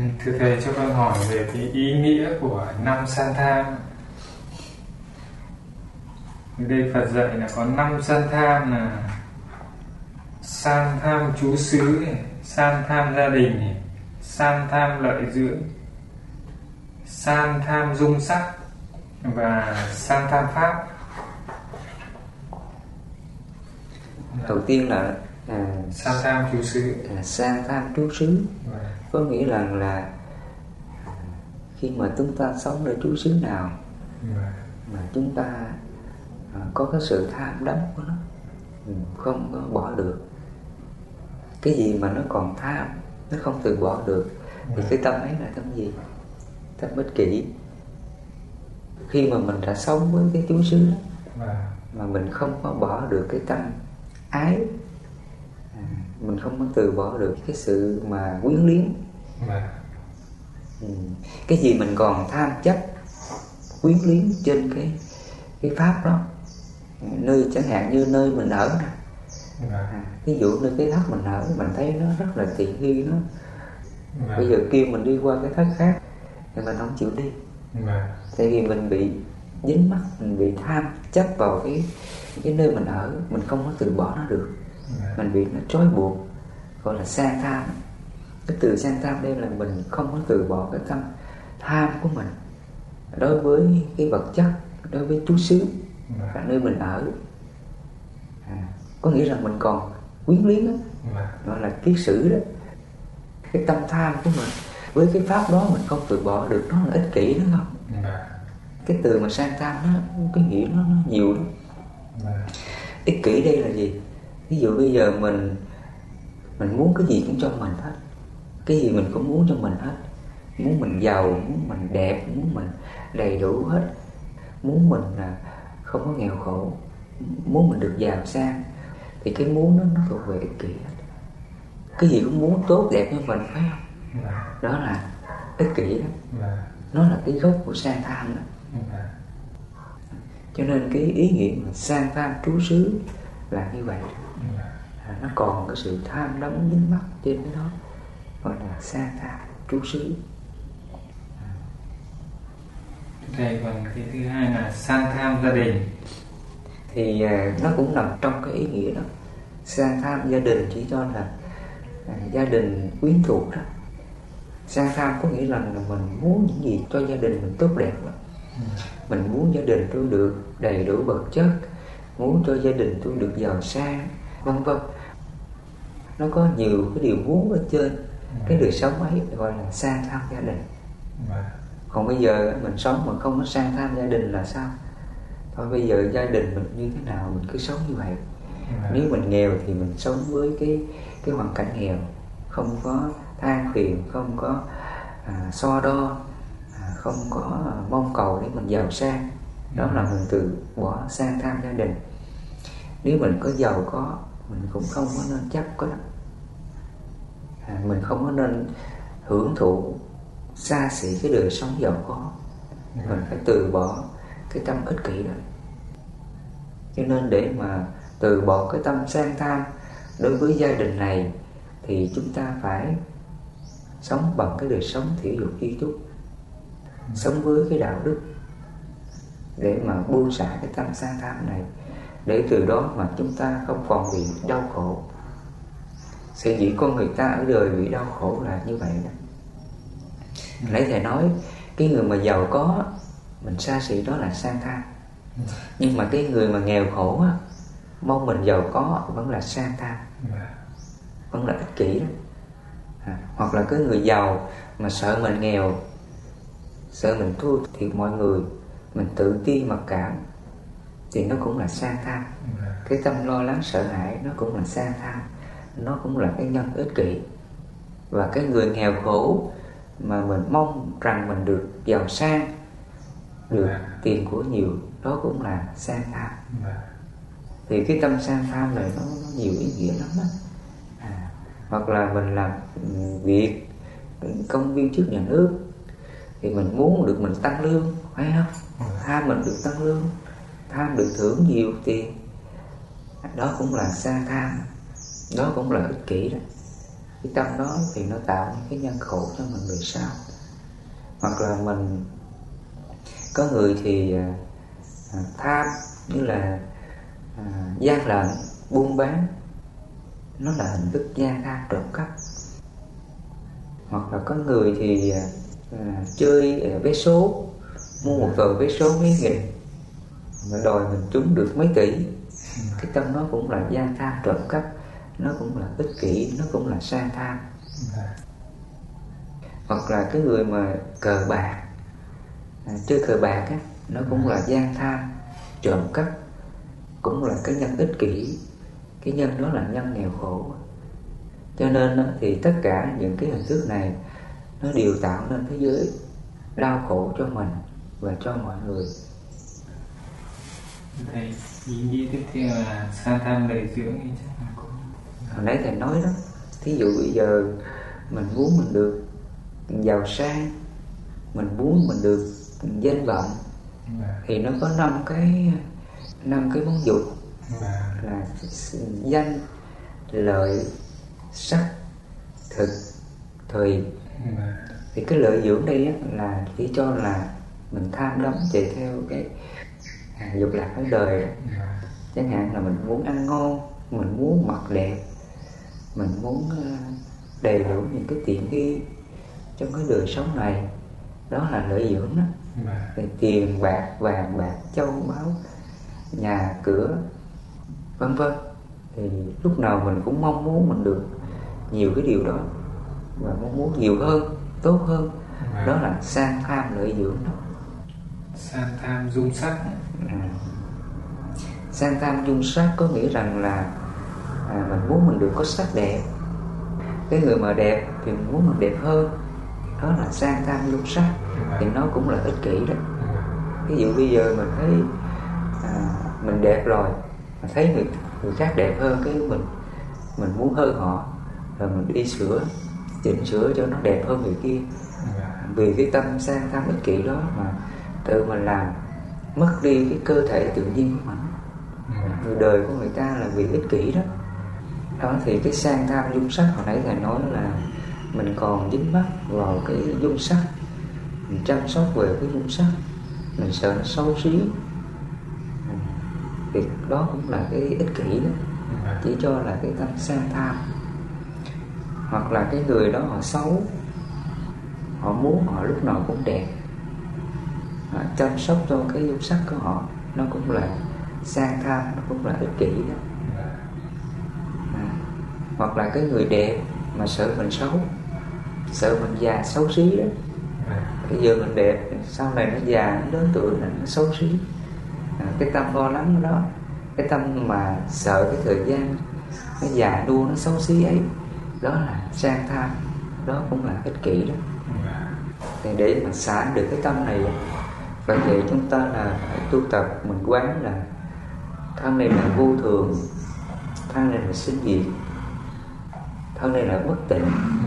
Thưa Thầy, cho con hỏi về cái ý nghĩa của năm san tham. Ở đây Phật dạy là có 5 san tham, là san tham trú xứ này, san tham gia đình này, san tham lợi dưỡng, san tham dung sắc và san tham pháp. Đầu tiên là san tham trú xứ. San tham trú xứ có nghĩa là khi mà chúng ta sống ở trú xứ nào mà chúng ta có cái sự tham đắm của nó, không có bỏ được. Cái gì mà nó còn tham, nó không từ bỏ được, thì cái tâm ấy là tâm gì? Tâm ích kỷ. Khi mà mình đã sống với cái trú xứ đó mà mình không có bỏ được cái tâm ái, mình không có từ bỏ được cái sự mà quyến luyến. Cái gì mình còn tham chấp quyến luyến trên cái pháp đó, nơi chẳng hạn như nơi mình ở nè, ví dụ nơi cái thất mình ở, mình thấy nó rất là tiện nghi nó, bây giờ kêu mình đi qua cái thất khác thì mình không chịu đi, tại vì mình bị dính mắc, mình bị tham chấp vào cái nơi mình ở, mình không có từ bỏ nó được, mình bị nó trói buộc, gọi là san tham. Cái từ san tham đây là mình không có từ bỏ cái tâm tham của mình đối với cái vật chất, đối với trú xứ là nơi mình ở. Có nghĩa rằng mình còn quyến luyến đó, gọi là kiết sử đó. Cái tâm tham của mình với cái pháp đó mình không từ bỏ được, nó là ích kỷ đó không? Cái từ mà san tham nó cái nghĩa nó nhiều lắm. Ích kỷ đây là gì? Ví dụ bây giờ mình muốn cái gì cũng cho mình hết, cái gì mình cũng muốn cho mình hết, muốn mình giàu, muốn mình đẹp, muốn mình đầy đủ hết, muốn mình là không có nghèo khổ, muốn mình được giàu sang, thì cái muốn nó thuộc về ích kỷ hết. Cái gì cũng muốn tốt đẹp cho mình, phải không? Đó là ích kỷ đó. Nó là cái gốc của san tham đó. Cho nên cái ý nghĩa mà san tham trú xứ là như vậy. Nó còn cái sự tham đắm dính mắc trên cái đó, gọi là san tham trú xứ. Thầy, còn cái thứ hai là san tham gia đình. Thì nó cũng nằm trong cái ý nghĩa đó. San tham gia đình chỉ cho là gia đình quyến thuộc đó. San tham có nghĩa là mình muốn những gì cho gia đình mình tốt đẹp đó. Mình muốn gia đình tôi được đầy đủ vật chất, muốn cho gia đình tôi được giàu sang, vân vân. Nó có nhiều cái điều muốn ở trên cái đời sống ấy, gọi là san tham gia đình. Còn bây giờ mình sống mà không có san tham gia đình là sao? Thôi bây giờ gia đình mình như thế nào mình cứ sống như vậy. Nếu mình nghèo thì mình sống với cái hoàn cảnh nghèo, không có than phiền, không có so đo, không có mong cầu để mình giàu sang. Đó là mình từ bỏ san tham gia đình. Nếu mình có giàu có, mình cũng không có nên chấp cái đó. Mình không có nên hưởng thụ xa xỉ cái đời sống giàu có. Mình phải từ bỏ cái tâm ích kỷ đó. Cho nên để mà từ bỏ cái tâm san tham đối với gia đình này thì chúng ta phải sống bằng cái đời sống thiểu dục tri túc, sống với cái đạo đức để mà buông xả cái tâm san tham này, để từ đó mà chúng ta không còn bị đau khổ. Sở dĩ con người ta ở đời bị đau khổ là như vậy đó. Nãy thầy nói cái người mà giàu có mình xa xỉ đó là san tham, nhưng mà cái người mà nghèo khổ á, mong mình giàu có vẫn là san tham, vẫn là ích kỷ đó. Hoặc là cái người giàu mà sợ mình nghèo, sợ mình thua thiệt mọi người, mình tự ti mặc cảm, thì nó cũng là san tham. Cái tâm lo lắng sợ hãi nó cũng là san tham, nó cũng là cái nhân ích kỷ. Và cái người nghèo khổ mà mình mong rằng mình được giàu sang, được tiền của nhiều, đó cũng là san tham. Thì cái tâm san tham này nó nhiều ý nghĩa lắm đó. Hoặc là mình làm việc công viên chức nhà nước thì mình muốn được mình tăng lương, phải không? Tham mình được tăng lương, tham được thưởng nhiều tiền, đó cũng là san tham, đó cũng là ích kỷ đó. cái tâm đó thì nó tạo những cái nhân khổ cho mình về sau. Hoặc là mình có người thì tham, như là gian lận, buôn bán, nó là hình thức gian tham trộm cắp. Hoặc là có người thì chơi vé số, mua một tờ vé số mấy nghìn mà đòi mình trúng được mấy tỷ. Cái tâm nó cũng là gian tham trộm cắp, nó cũng là ích kỷ, nó cũng là sang tham. Hoặc là cái người mà cờ bạc, chơi cờ bạc á, nó cũng là gian tham trộm cắp, cũng là cái nhân ích kỷ. Cái nhân đó là nhân nghèo khổ. Cho nên thì tất cả những cái hình thức này nó đều tạo nên thế giới đau khổ cho mình và cho mọi người. Thầy ý nghĩ tiếp theo là sang tham lợi dưỡng thì chắc là cũng... Hồi nãy thầy nói đó, thí dụ bây giờ mình muốn mình được giàu sang, mình muốn mình được danh vọng, thì nó có năm cái món dục là danh, lợi, sắc, thực, thùy. Thì cái lợi dưỡng đây á, là chỉ cho là mình tham đắm chạy theo cái dục lạc ở đời. Chẳng hạn là mình muốn ăn ngon, mình muốn mặc đẹp, mình muốn đầy đủ những cái tiện nghi trong cái đời sống này, đó là lợi dưỡng đó. Thì tiền bạc, vàng bạc, châu báu, nhà cửa, vân vân, thì lúc nào mình cũng mong muốn mình được nhiều cái điều đó, và mong muốn nhiều hơn, tốt hơn. Đó là sang tham lợi dưỡng đó. Sang tham dung sắc. Sang tham dung sắc có nghĩa rằng là mình muốn mình được có sắc đẹp. Cái người mà đẹp thì mình muốn mình đẹp hơn, đó là sang tham dung sắc. Thì nó cũng là ích kỷ đó. Ví dụ bây giờ mình thấy mình đẹp rồi, mà thấy người khác đẹp hơn, cái mình muốn hơn họ, rồi mình đi chỉnh sửa cho nó đẹp hơn người kia. Vì cái tâm sang tham ích kỷ đó mà tự mình làm mất đi cái cơ thể tự nhiên của mình. Người đời của người ta là vì ích kỷ đó. Đó thì cái sang tham dung sắc hồi nãy thầy nói là mình còn dính mắc vào cái dung sắc, mình chăm sóc về cái dung sắc, mình sợ nó xấu xí, thì đó cũng là cái ích kỷ đó. Chỉ cho là cái tâm sang tham. Hoặc là cái người đó họ xấu, họ muốn họ lúc nào cũng đẹp, họ chăm sóc cho cái dung sắc của họ, nó cũng là sang tham, nó cũng là ích kỷ đó. Hoặc là cái người đẹp mà sợ mình xấu, sợ mình già xấu xí đó. Bây giờ mình đẹp, sau này nó già, nó lớn tuổi là nó xấu xí. Cái tâm lo lắng đó, cái tâm mà sợ cái thời gian nó già nua, nó xấu xí ấy, đó là sang tham, đó cũng là ích kỷ đó. Thì để mà xả được cái tâm này, và vậy chúng ta là phải tu tập, mình quán là thân này là vô thường, thân này là sinh diệt, thân này là bất tịnh.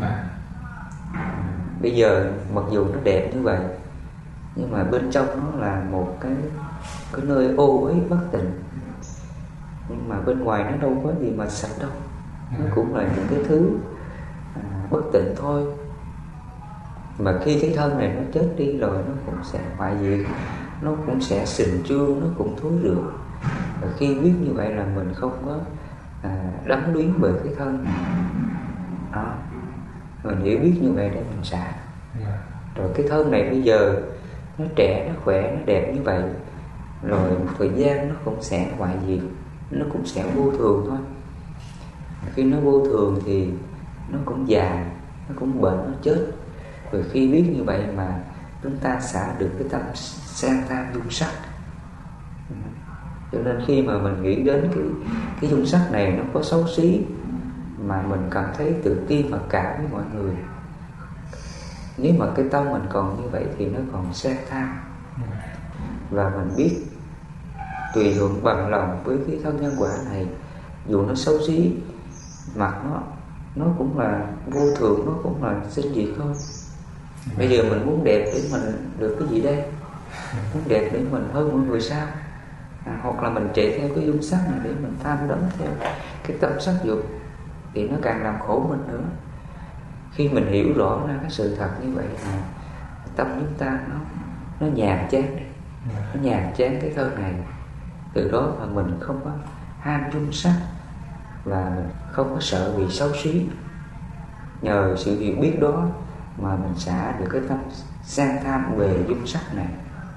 Bây giờ mặc dù nó đẹp như vậy, nhưng mà bên trong nó là một cái nơi ô uế bất tịnh. Nhưng mà bên ngoài nó đâu có gì mà sạch đâu, nó cũng là những cái thứ bất tịnh thôi. Mà khi cái thân này nó chết đi rồi, nó cũng sẽ hoại diệt, nó cũng sẽ sình chương, nó cũng thối rữa. Và khi biết như vậy là mình không có đắm luyến bởi cái thân đó. Mình hiểu biết như vậy để mình xả. Rồi cái thân này bây giờ nó trẻ, nó khỏe, nó đẹp như vậy, rồi một thời gian nó cũng sẽ hoại diệt, nó cũng sẽ vô thường thôi. Khi nó vô thường thì nó cũng già, nó cũng bệnh, nó chết. Rồi khi biết như vậy mà chúng ta xả được cái tâm sang tham dung sắc. Cho nên khi mà mình nghĩ đến cái dung sắc này nó có xấu xí, mà mình cảm thấy tự ti mặc cảm với mọi người, nếu mà cái tâm mình còn như vậy thì nó còn sang tham. Và mình biết tùy hưởng bằng lòng với cái thân nhân quả này, dù nó xấu xí, mặt nó cũng là vô thường, nó cũng là sinh diệt thôi. Bây giờ mình muốn đẹp để mình được cái gì đây? Muốn đẹp để mình hơn mọi người sao? Hoặc là mình chạy theo cái dung sắc này để mình tham đắm theo cái tâm sắc dục, thì nó càng làm khổ mình nữa. Khi mình hiểu rõ ra cái sự thật như vậy là tâm chúng ta nó nhàm chán đi, nó nhàm chán cái thân này. Từ đó mà mình không có ham dung sắc và mình không có sợ bị xấu xí. Nhờ sự hiểu biết đó mà mình xả được cái tâm sang tham về dung sắc này.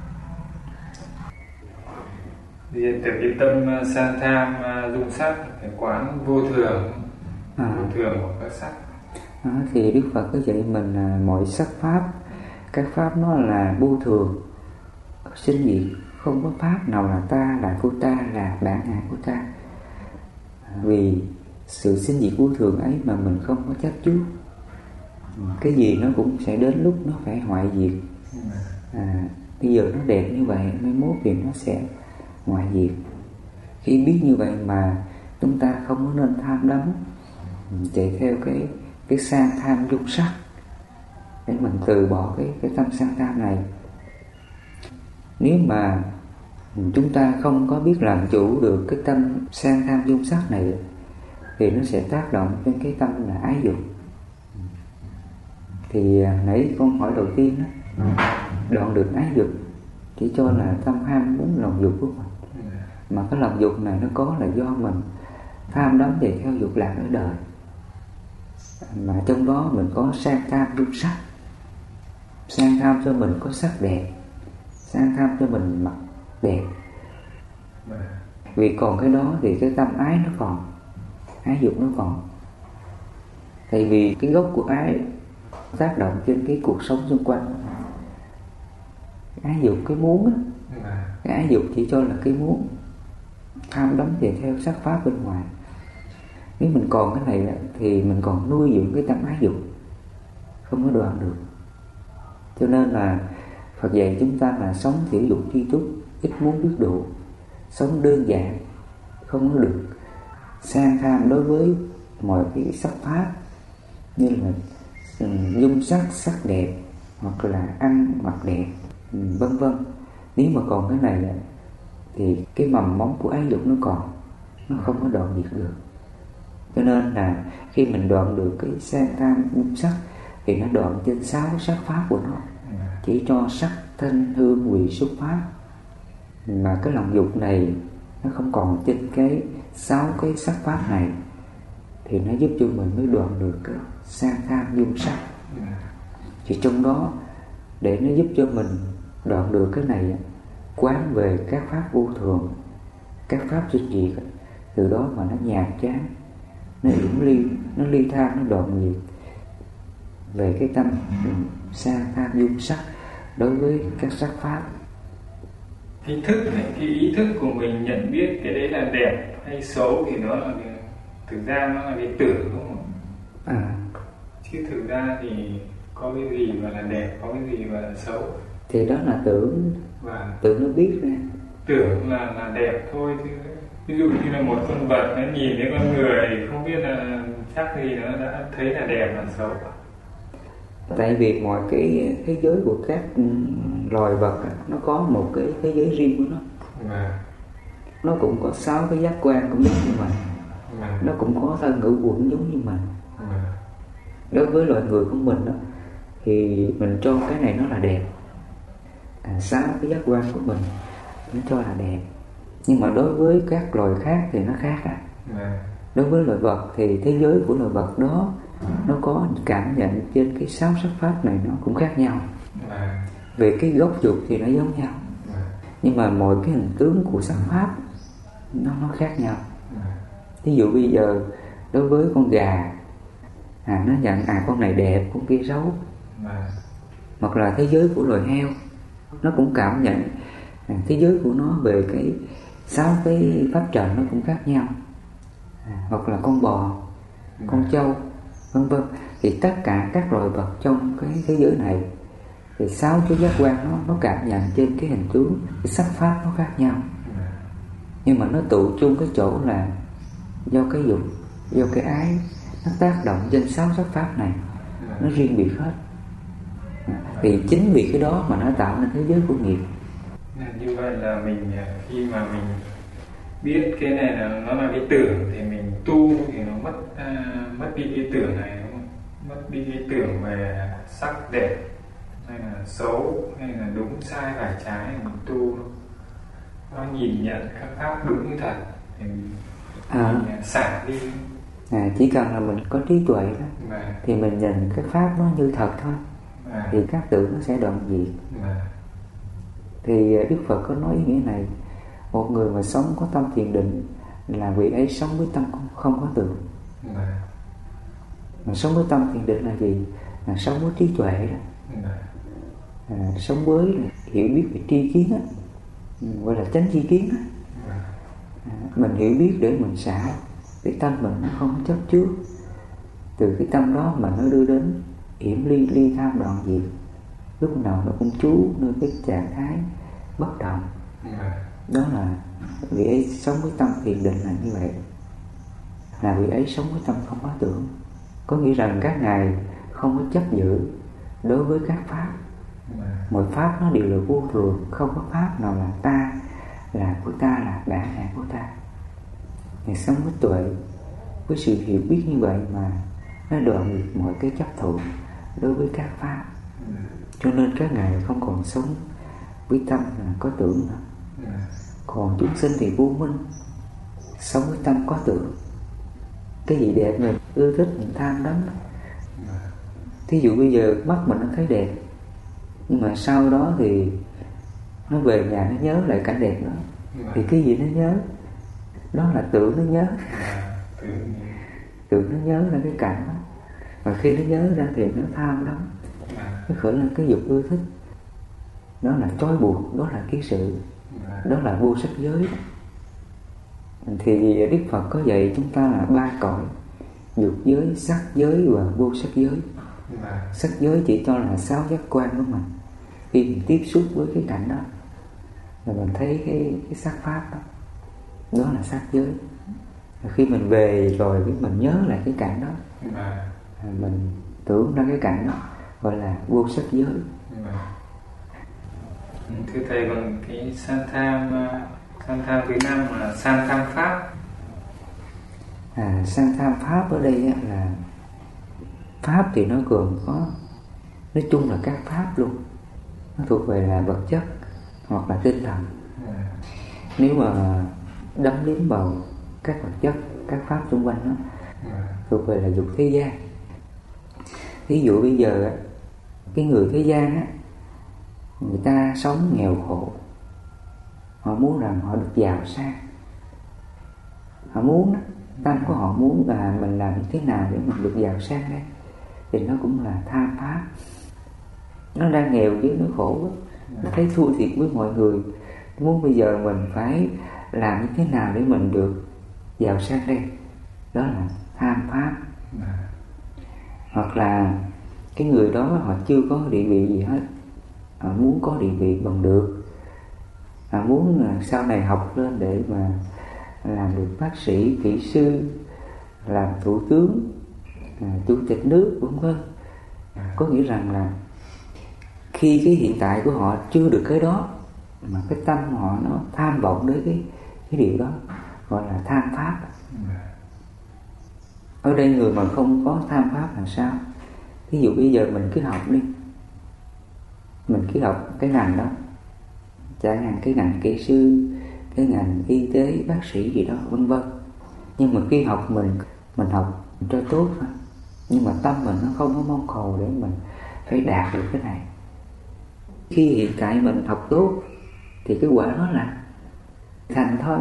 Thì từ cái tâm sang tham dung sắc phải quán vô thường, vô thường của các sắc. Thì Đức Phật có dạy mình là mọi sắc pháp, các pháp nó là vô thường, sinh diệt, không có pháp nào là ta, là của ta, là bản ngã của ta. Vì sự sinh diệt vô thường ấy mà mình không có chấp trước. Cái gì nó cũng sẽ đến lúc nó phải hoại diệt. Bây giờ nó đẹp như vậy, mai mốt thì nó sẽ hoại diệt. Khi biết như vậy mà chúng ta không có nên tham đắm, chạy theo cái sang tham dung sắc để mình từ bỏ cái tâm sang tham này. Nếu mà chúng ta không có biết làm chủ được cái tâm sang tham dung sắc này thì nó sẽ tác động trên cái tâm là ái dục. Thì nãy con hỏi đầu tiên đó, đoạn được ái dục chỉ cho là tâm ham muốn lòng dục của mình. Mà cái lòng dục này nó có là do mình tham đắm về theo dục lạc ở đời. Mà trong đó mình có sang tham dung sắc, sang tham cho mình có sắc đẹp, sang tham cho mình mặc đẹp. Vì còn cái đó thì cái tâm ái nó còn, ái dục nó còn. Tại vì cái gốc của ái tác động trên cái cuộc sống xung quanh. Ái dục cái muốn á, cái ái dục chỉ cho là cái muốn, tham đắm về theo sắc pháp bên ngoài. Nếu mình còn cái này thì mình còn nuôi dưỡng cái tâm ái dục, không có đoạn được. Cho nên là Phật dạy chúng ta là sống thiểu dục tri túc, ít muốn biết độ, sống đơn giản, không có được sang tham đối với mọi cái sắc pháp như là dung sắc, sắc đẹp, hoặc là ăn mặc đẹp, vân vân. Nếu mà còn cái này thì cái mầm móng của ái dục nó còn, nó không có đoạn diệt được. Cho nên là khi mình đoạn được cái sang tham dung sắc thì nó đoạn trên 6 sắc pháp của nó, chỉ cho sắc, thanh, hương, vị, xúc pháp. Mà cái lòng dục này nó không còn trên cái 6 cái sắc pháp này thì nó giúp cho mình mới đoạn được cái sang tham dung sắc. Thì trong đó để nó giúp cho mình đoạn được cái này, quán về các pháp vô thường, các pháp sinh diệt, từ đó mà nó nhàm chán, nó yểm ly, nó ly tham, nó đoạn diệt về cái tâm sang tham dung sắc đối với các sắc pháp. Cái thức này, cái ý thức của mình nhận biết cái đấy là đẹp hay xấu thì nó là thực ra nó là cái tưởng, đúng không? Chứ thực ra thì có cái gì mà là đẹp, có cái gì mà là xấu. Thì đó là tưởng, tưởng nó biết ra. Tưởng là đẹp thôi chứ. Ví dụ như là một con vật nó nhìn thấy con người không biết là chắc gì nó đã thấy là đẹp là xấu. Tại vì mọi cái thế giới của các loài vật nó có một cái thế giới riêng của nó. Nó cũng có 6 cái giác quan cũng giống như mình. Nó cũng có thân ngữ quẩn giống như mình. Đối với loài người của mình đó, thì mình cho cái này nó là đẹp. 6 cái giác quan của mình nó cho là đẹp. Nhưng mà đối với các loài khác thì nó khác. Đối với loài vật thì thế giới của loài vật đó nó có cảm nhận trên cái 6 sắc pháp này nó cũng khác nhau. Về cái gốc dục thì nó giống nhau, nhưng mà mọi cái hình tướng của sắc pháp nó khác nhau. Ví dụ bây giờ đối với con gà, nó nhận con này đẹp, con kia xấu. Hoặc là thế giới của loài heo, nó cũng cảm nhận thế giới của nó về cái 6 cái pháp trần nó cũng khác nhau. Hoặc là con bò, con trâu, vân vân. Thì tất cả các loài vật trong cái thế giới này thì 6 cái giác quan nó cảm nhận trên cái hình tướng, cái sắc pháp nó khác nhau. Nhưng mà nó tụ chung cái chỗ là do cái dục, do cái ái nó tác động trên 6 sắc pháp này, nó riêng biệt hết. Thì chính vì cái đó mà nó tạo nên thế giới của nghiệp. Như vậy là mình khi mà mình biết cái này là nó là cái tưởng thì mình tu thì nó mất đi cái tưởng này, đúng không? mất đi ý tưởng về sắc đẹp hay là xấu hay là đúng sai phải trái, mình tu nó nhìn nhận các pháp đúng như thật thì mình xả đi. Chỉ cần là mình có trí tuệ đó, thì mình nhìn cái pháp nó như thật thôi, thì các tưởng nó sẽ đoạn diệt. Thì Đức Phật có nói ý nghĩa này: một người mà sống có tâm thiền định là vị ấy sống với tâm không có tưởng. Mà sống với tâm thiền định là gì? Là sống với trí tuệ đó. Sống với hiểu biết về tri kiến đó, gọi là chánh tri kiến đó. Mình hiểu biết để mình xả cái tâm mình nó không chấp trước, từ cái tâm đó mà nó đưa đến yểm ly tham đoạn diệt, lúc nào nó cũng trú nơi cái trạng thái bất động. Đó là vị ấy sống với tâm thiền định là như vậy, là vị ấy sống với tâm không có tưởng. Có nghĩa rằng các ngài không có chấp giữ đối với các pháp. Mọi pháp nó đều là vô thường, không có pháp nào là ta, là của ta, là bản ngã của ta. Ngài sống với tuệ, với sự hiểu biết như vậy mà nó đoạn được mọi cái chấp thụ đối với các pháp. Cho nên các ngài không còn sống với tâm là có tưởng nữa. Còn chúng sinh thì vô minh, sống với tâm có tưởng. Cái gì đẹp mình ưa thích, mình tham đắm. Thí dụ bây giờ mắt mình nó thấy đẹp, nhưng mà sau đó thì nó về nhà nó nhớ lại cảnh đẹp đó, thì cái gì nó nhớ? Đó là tưởng nó nhớ. Tưởng nó nhớ ra cái cảnh đó, và khi nó nhớ ra thì nó tham lắm, nó khởi lên cái dục ưa thích. Đó là trói buộc, đó là ký sự, đó là vô sắc giới đó. Thì Đức Phật có dạy chúng ta là 3 cõi: dục giới, sắc giới và vô sắc giới. Sắc giới chỉ cho là 6 giác quan của mình. Khi mình tiếp xúc với cái cảnh đó là mình thấy cái sắc pháp đó, đó là sắc giới. Khi mình về rồi mình nhớ lại cái cảnh đó, mình tưởng ra cái cảnh đó, gọi là vô sắc giới. Thưa thầy, còn cái san tham thứ 5 là san tham pháp. San tham pháp ở đây là pháp thì nó gồm có, nói chung là các pháp luôn, nó thuộc về là vật chất hoặc là tinh thần. Nếu mà đắm đếm vào các vật chất, các pháp xung quanh nó thuộc về là dục thế gian. Ví dụ bây giờ cái người thế gian á, người ta sống nghèo khổ, họ muốn rằng họ được giàu sang, họ muốn đó, tâm của họ muốn là mình làm như thế nào để mình được giàu sang đây, thì nó cũng là tham pháp. Nó đang nghèo chứ nó khổ quá, nó thấy thua thiệt với mọi người, muốn bây giờ mình phải làm như thế nào để mình được giàu sang đây, đó là tham pháp. Hoặc là cái người đó họ chưa có địa vị gì hết, họ muốn có địa vị bằng được, họ muốn sau này học lên để mà làm được bác sĩ, kỹ sư, làm thủ tướng, chủ tịch nước, vân vân. Có nghĩa rằng là khi cái hiện tại của họ chưa được cái đó, mà cái tâm họ nó tham vọng đến cái điều đó, gọi là tham pháp. Ở đây người mà không có tham pháp là sao? Ví dụ bây giờ mình cứ học đi, mình cứ học cái ngành đó, chẳng hạn cái ngành kỹ sư, cái ngành y tế, bác sĩ gì đó, vân vân. Nhưng mà khi học mình học cho tốt thôi, nhưng mà tâm mình nó không có mong cầu để mình phải đạt được cái này. Khi hiện tại mình học tốt thì cái quả nó là thành thôi.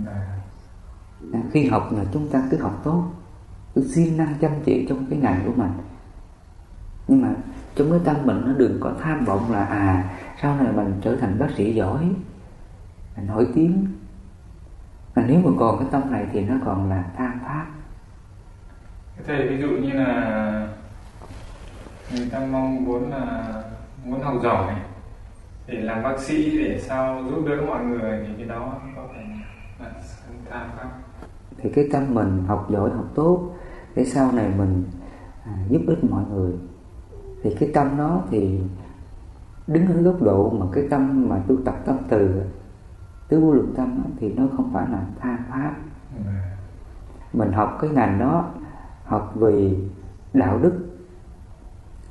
Khi học là chúng ta cứ học tốt, cứ siêng năng chăm chỉ trong cái ngành của mình, nhưng mà trong cái tâm mình nó đừng có tham vọng là sau này mình trở thành bác sĩ giỏi, mình nổi tiếng. Mà nếu mà còn cái tâm này thì nó còn là tham pháp. Thầy, ví dụ như là người ta mong muốn học giỏi để làm bác sĩ, để sao giúp đỡ mọi người, thì cái đó có phải là tham pháp? Thì cái tâm mình học giỏi, học tốt để sau này mình giúp ích mọi người, thì cái tâm đó thì đứng ở góc độ mà cái tâm mà tu tập tâm từ tứ vô lượng tâm đó, thì nó không phải là tham pháp. Mình học cái ngành đó, học vì đạo đức,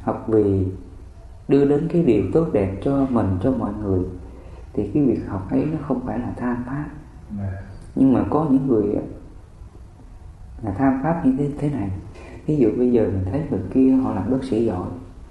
học vì đưa đến cái điều tốt đẹp cho mình, cho mọi người, thì cái việc học ấy nó không phải là tham pháp. Nhưng mà có những người là tham pháp như thế này. Ví dụ bây giờ mình thấy người kia họ làm bác sĩ giỏi,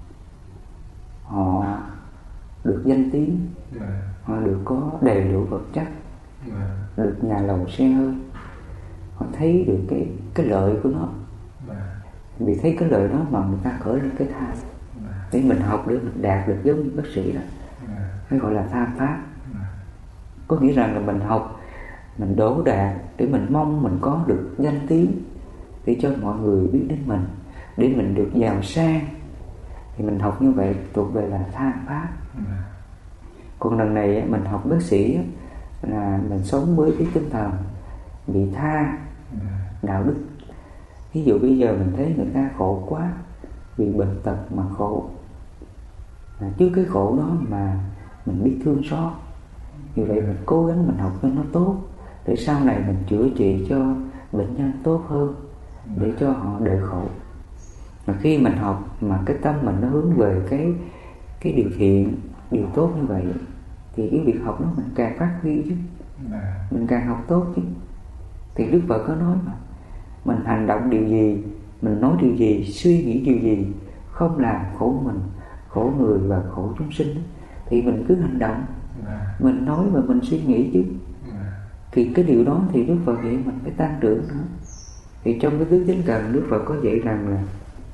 họ được danh tiếng, họ được có đầy đủ vật chất, được nhà lầu xe hơi, họ thấy được cái lợi của nó. Vì thấy cái lợi đó mà người ta khởi lên cái tham để mình học, để mình đạt được giống như bác sĩ đó, mới gọi là tham pháp. Có nghĩa rằng là mình học, mình đỗ đạt để mình mong mình có được danh tiếng, để cho mọi người biết đến mình, để mình được giàu sang, thì mình học như vậy thuộc về là tham pháp. Còn lần này mình học bác sĩ là mình sống với cái tinh thần vị tha, đạo đức. Ví dụ bây giờ mình thấy người ta khổ quá, vì bệnh tật mà khổ, trước cái khổ đó mà mình biết thương xót, vì vậy mình cố gắng mình học cho nó tốt, để sau này mình chữa trị cho bệnh nhân tốt hơn, để cho họ đỡ khổ. Mà khi mình học mà cái tâm mình nó hướng về cái điều thiện, điều tốt như vậy, thì cái việc học đó mình càng phát huy chứ, mình càng học tốt chứ. Thì Đức Phật có nói mà, mình hành động điều gì, mình nói điều gì, suy nghĩ điều gì không làm khổ mình, khổ người và khổ chúng sinh, thì mình cứ hành động, mình nói và mình suy nghĩ chứ. Thì cái điều đó thì Đức Phật dạy mình phải tăng trưởng nữa. Thì trong cái tứ chánh cần, Đức Phật có dạy rằng là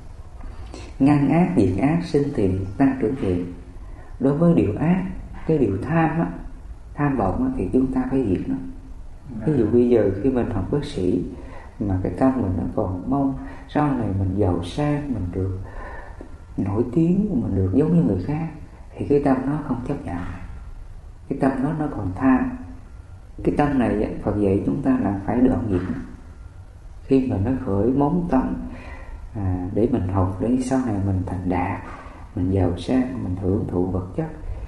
ngăn ác, diệt ác, sinh thiện, tăng trưởng thiện. Đối với điều ác, cái điều tham á, tham vọng á, thì chúng ta phải diệt nó. Ví dụ bây giờ khi mình học bác sĩ mà cái tâm mình nó còn mong sau này mình giàu sang, mình được nổi tiếng, mình được giống như người khác, thì cái tâm nó không chấp nhận. Cái tâm nó còn tham. Cái tâm này Phật dạy chúng ta là phải đoạn diệt nó. Khi mà nó khởi móng tâm để mình học, để sau này mình thành đạt, mình giàu sang, mình hưởng thụ vật chất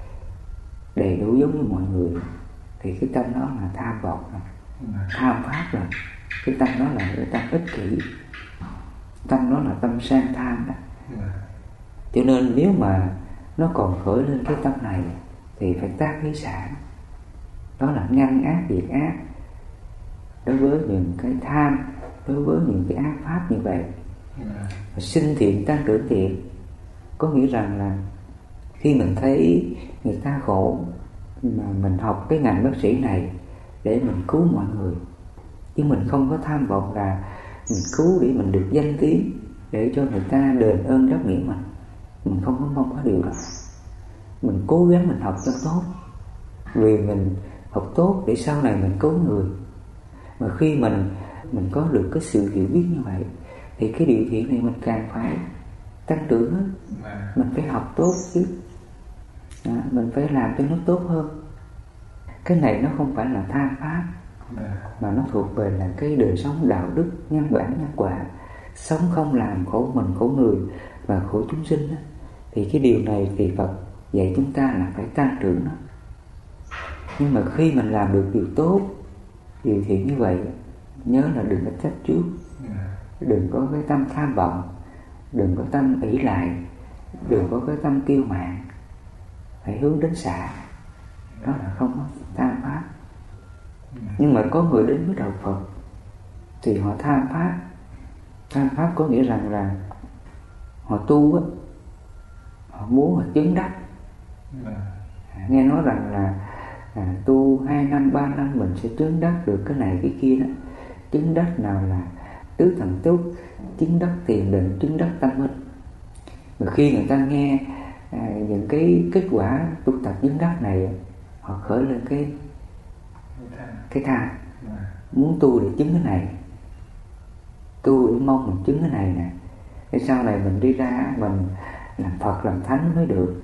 đầy đủ giống như mọi người, thì cái tâm đó là tham vọng rồi, tham pháp rồi. Cái tâm đó là cái tâm ích kỷ, tâm đó là tâm sang tham đó. Cho nên nếu mà nó còn khởi lên cái tâm này thì phải tác ý xả. Đó là ngăn ác diệt ác. Đối với những cái tham, đối với những cái ác pháp như vậy, sinh thiện tăng trưởng thiện. Có nghĩa rằng là khi mình thấy người ta khổ mà mình học cái ngành bác sĩ này để mình cứu mọi người, chứ mình không có tham vọng là mình cứu để mình được danh tiếng, để cho người ta đền ơn đáp nghĩa mình. Mình không có mong có điều đó. Mình cố gắng mình học cho tốt, vì mình học tốt để sau này mình cứu người. Mà khi mình có được cái sự hiểu biết như vậy, thì cái điều thiện này mình càng phải tăng trưởng hơn. Mình phải học tốt chứ, mình phải làm cho nó tốt hơn. Cái này nó không phải là tham pháp, mà nó thuộc về là cái đời sống đạo đức, nhân bản, nhân quả. Sống không làm khổ mình, khổ người và khổ chúng sinh đó. Thì cái điều này thì Phật dạy chúng ta là phải tăng trưởng đó. Nhưng mà khi mình làm được điều tốt, điều thiện như vậy, nhớ là đừng có chấp trước, đừng có cái tâm tham vọng, đừng có tâm ỷ lại, đừng có cái tâm kiêu mạn, phải hướng đến xả. Đó là không có tham pháp. Nhưng mà có người đến với đạo Phật thì họ tham pháp. Tham pháp có nghĩa rằng là họ tu á, họ muốn là chứng đắc. Nghe nói rằng là tu 2 năm 3 năm mình sẽ chứng đắc được cái này cái kia đó. Chứng đắc nào là tứ thần túc, chứng đắc thiền định, chứng đắc tâm minh. Mà khi người ta nghe những cái kết quả tu tập chứng đắc này, họ khởi lên cái tham, muốn tu để chứng cái này, tu để mong mình chứng cái này nè, để sau này mình đi ra mình làm Phật làm Thánh mới được.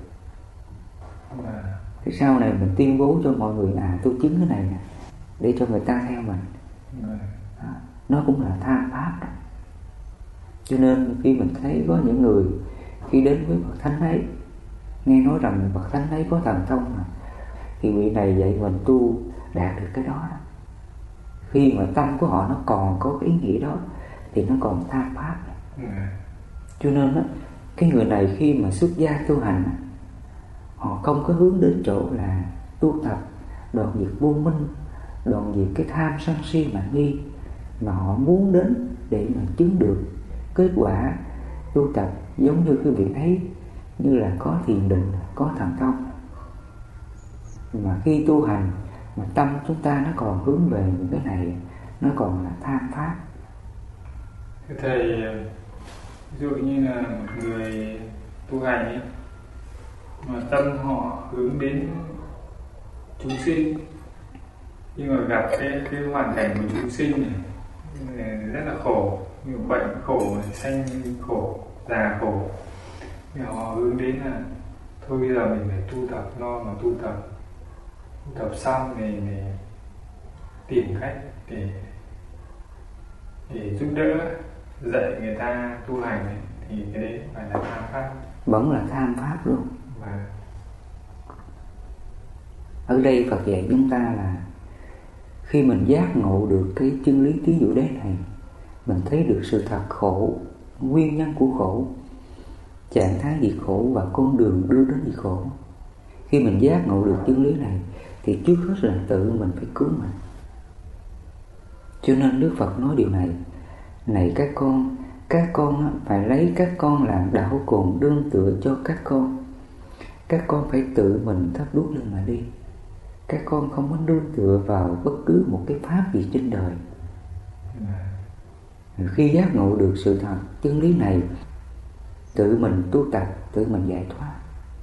Thì sau này mình tuyên bố cho mọi người tôi chứng cái này nè, để cho người ta theo mình. Nó cũng là tham pháp đó. Cho nên khi mình thấy có những người khi đến với Bậc Thánh ấy, nghe nói rằng Bậc Thánh ấy có thần thông mà, thì vị này dạy mình tu đạt được cái đó. Khi mà tâm của họ nó còn có cái ý nghĩa đó thì nó còn tham pháp. Cho nên đó, Cái người này khi mà xuất gia tu hành, họ không có hướng đến chỗ là tu tập đoạn diệt vô minh, đoạn diệt cái tham sân si mạng nghi, mà họ muốn đến để mà chứng được kết quả tu tập giống như quý vị thấy, như là có thiền định, có thành công. Mà khi tu hành mà tâm chúng ta nó còn hướng về những cái này, nó còn là tham pháp. Thầy, ví dụ như là một người tu hành ấy, mà tâm họ hướng đến chúng sinh, nhưng mà gặp cái hoàn cảnh của chúng sinh này rất là khổ, như bệnh khổ, sanh khổ, già khổ, thì họ hướng đến là thôi bây giờ mình phải tu tập, lo mà tu tập xong thì tìm cách để giúp đỡ, dạy người ta tu hành ấy, thì cái đấy phải là tham pháp. Vẫn là tham pháp luôn. Ở đây Phật dạy chúng ta là khi mình giác ngộ được cái chân lý tứ diệu đế này, mình thấy được sự thật khổ, nguyên nhân của khổ, trạng thái diệt khổ và con đường đưa đến diệt khổ. Khi mình giác ngộ được chân lý này thì trước hết là tự mình phải cứu mình. Cho nên Đức Phật nói điều này: này các con phải lấy các con làm đạo cồn đương tựa cho các con. Các con phải tự mình thắp đuốc lên mà đi. Các con không có nương tựa vào bất cứ một cái pháp gì trên đời. Khi giác ngộ được sự thật chân lý này, tự mình tu tập, tự mình giải thoát.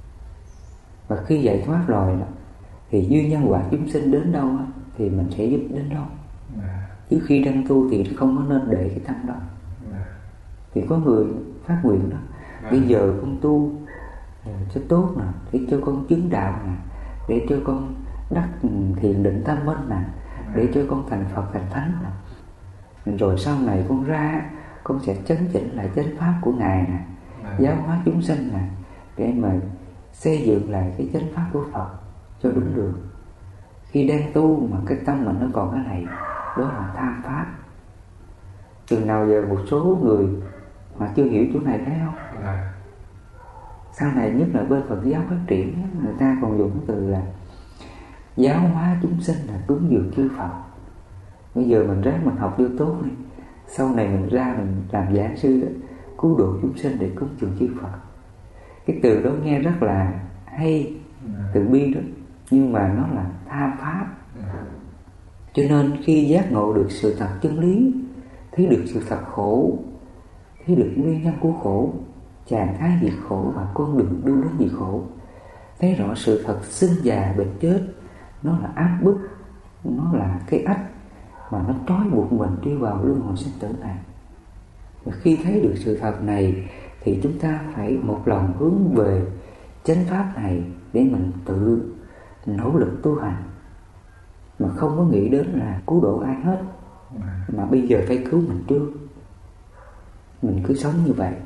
Và khi giải thoát rồi thì duyên nhân quả chúng sinh đến đâu thì mình sẽ giúp đến đó. Chứ khi đang tu thì không có nên để cái tâm đó. Thì có người phát nguyện đó: bây giờ con tu cho tốt nè, để cho con chứng đạo nè, để cho con đắc thiền định tâm minh nè, để cho con thành Phật thành Thánh nè, rồi sau này con ra con sẽ chấn chỉnh lại chánh pháp của Ngài nè, giáo hóa chúng sinh nè, để mà xây dựng lại cái chánh pháp của Phật cho đúng đường. Khi đang tu mà cái tâm mình nó còn cái này, đó là tham pháp. Chừng nào giờ một số người mà chưa hiểu chỗ này thấy không? Sau này nhất là bên Phật giáo phát triển, người ta còn dùng cái từ là giáo hóa chúng sinh, là cúng dường chư Phật. Bây giờ mình ráng mình học vô tốt đi, sau này mình ra mình làm giảng sư cứu độ chúng sinh để cúng dường chư Phật. Cái từ đó nghe rất là hay, từ bi đó, nhưng mà nó là tham pháp. Cho nên khi giác ngộ được sự thật chân lý, thấy được sự thật khổ, thấy được nguyên nhân của khổ, trạng thái diệt khổ và con đường đưa đến diệt khổ, thấy rõ sự thật sinh già bệnh chết, nó là áp bức, nó là cái ách mà nó trói buộc mình đi vào luân hồi sinh tử này. Và khi thấy được sự thật này thì chúng ta phải một lòng hướng về chánh pháp này để mình tự nỗ lực tu hành, mà không có nghĩ đến là cứu độ ai hết, mà bây giờ phải cứu mình trước. Mình cứ sống như vậy.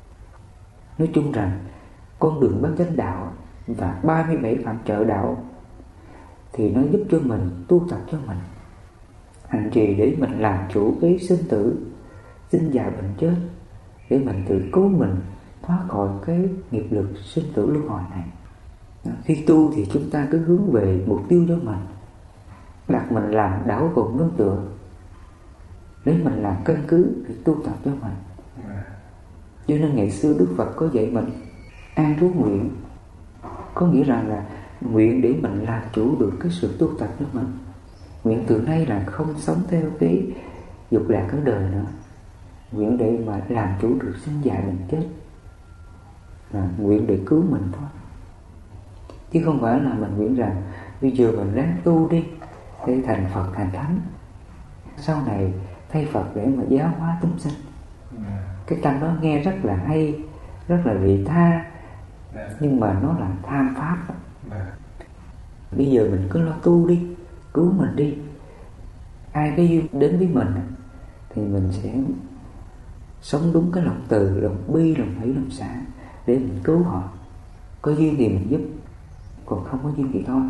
Nói chung rằng con đường bát chánh đạo và 37 phạm trợ đạo thì nó giúp cho mình tu tập cho mình, hành trì để mình làm chủ cái sinh tử, sinh già bệnh chết, để mình tự cứu mình thoát khỏi cái nghiệp lực sinh tử luân hồi này. Khi tu thì chúng ta cứ hướng về mục tiêu cho mình, đặt mình làm đảo cồn nương tựa, để mình làm căn cứ để tu tập cho mình. Cho nên ngày xưa Đức Phật có dạy mình an trú nguyện, có nghĩa rằng là nguyện để mình làm chủ được cái sự tu tập cho mình. Nguyện từ nay là không sống theo cái dục lạc ở đời nữa, nguyện để mà làm chủ được sinh già bệnh chết, là nguyện để cứu mình thôi. Chứ không phải là mình nguyện rằng bây giờ mình ráng tu đi để thành Phật thành Thánh, sau này thay Phật để mà giáo hóa chúng sinh. Cái tâm đó nghe rất là hay, rất là vị tha, nhưng mà nó là tham pháp. Bây giờ mình cứ lo tu đi, cứu mình đi, ai cái duyên đến với mình thì mình sẽ sống đúng cái lòng từ, lòng bi, lòng hỷ, lòng xả để mình cứu họ. Có duyên thì mình giúp, còn không có duyên thì thôi.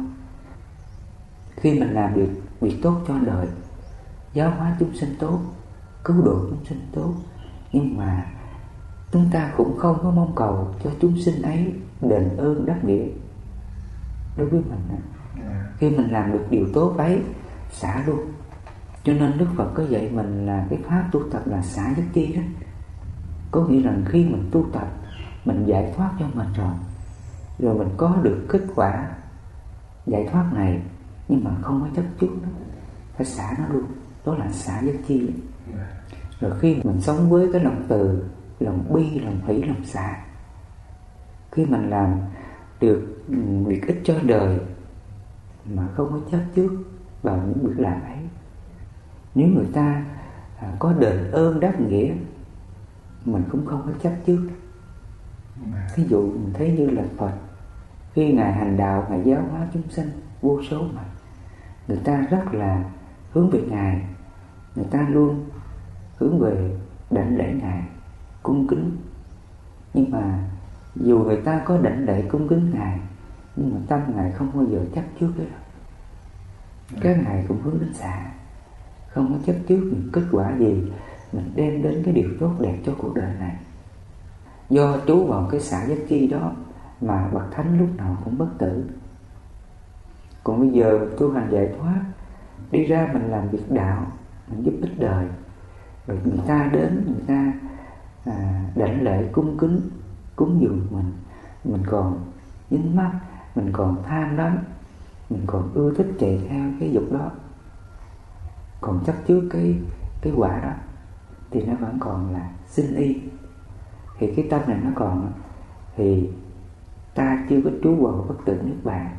Khi mình làm được việc tốt cho đời, giáo hóa chúng sinh tốt, cứu độ chúng sinh tốt, nhưng mà chúng ta cũng không có mong cầu cho chúng sinh ấy đền ơn đáp nghĩa đối với mình. Khi mình làm được điều tốt ấy, xả luôn. Cho nên Đức Phật có dạy mình là cái pháp tu tập là xả nhất chi đó. Có nghĩa là khi mình tu tập, mình giải thoát cho mình rồi mình có được kết quả giải thoát này, nhưng mà không có chấp trước nó, phải xả nó luôn. Đó là xả nhất chi. Rồi khi mình sống với cái lòng từ, lòng bi, lòng hỷ, lòng xả, khi mình làm được việc ích cho đời mà không có chấp trước vào những việc làm ấy, nếu người ta có đền ơn đáp nghĩa, mình cũng không có chấp trước. Thí dụ mình thấy như là Phật, khi Ngài hành đạo, Ngài giáo hóa chúng sinh vô số mà người ta rất là hướng về Ngài, người ta luôn hướng về đảnh lễ Ngài, cung kính. Nhưng mà dù người ta có đảnh lễ cung kính Ngài, nhưng mà tâm Ngài không bao giờ chấp trước cái đó. Các Ngài cũng hướng đến xả, không có chấp trước những kết quả gì mình đem đến cái điều tốt đẹp cho cuộc đời này. Do trú vào cái xả nhất chi đó mà bậc thánh lúc nào cũng bất tử. Còn bây giờ mình tu hành giải thoát, đi ra mình làm việc đạo, mình giúp ích đời, rồi người ta đến, người ta đảnh lễ cung kính cúng dường mình còn dính mắc, mình còn tham đắm, mình còn ưa thích chạy theo cái dục đó, còn chấp trước cái quả đó, thì nó vẫn còn là sinh y. Thì cái tâm này nó còn, thì ta chưa có trú vào bất tử niết bàn.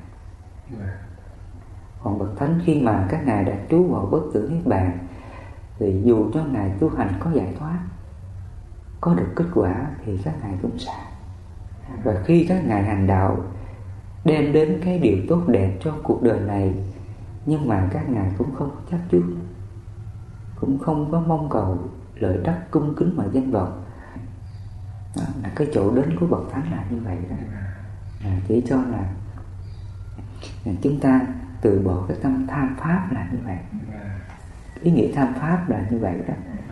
Còn bậc thánh khi mà các ngài đã trú vào bất tử niết bàn, thì dù cho ngài tu hành có giải thoát, có được kết quả, thì các ngài cũng xả. Và khi các ngài hành đạo đem đến cái điều tốt đẹp cho cuộc đời này, nhưng mà các ngài cũng không chấp trước, cũng không có mong cầu lợi đắc cung kính và danh vọng. Đó là cái chỗ đến của bậc thánh là như vậy đó. Chỉ cho là chúng ta từ bỏ cái tâm tham pháp là như vậy. Ý nghĩa tham pháp là như vậy đó.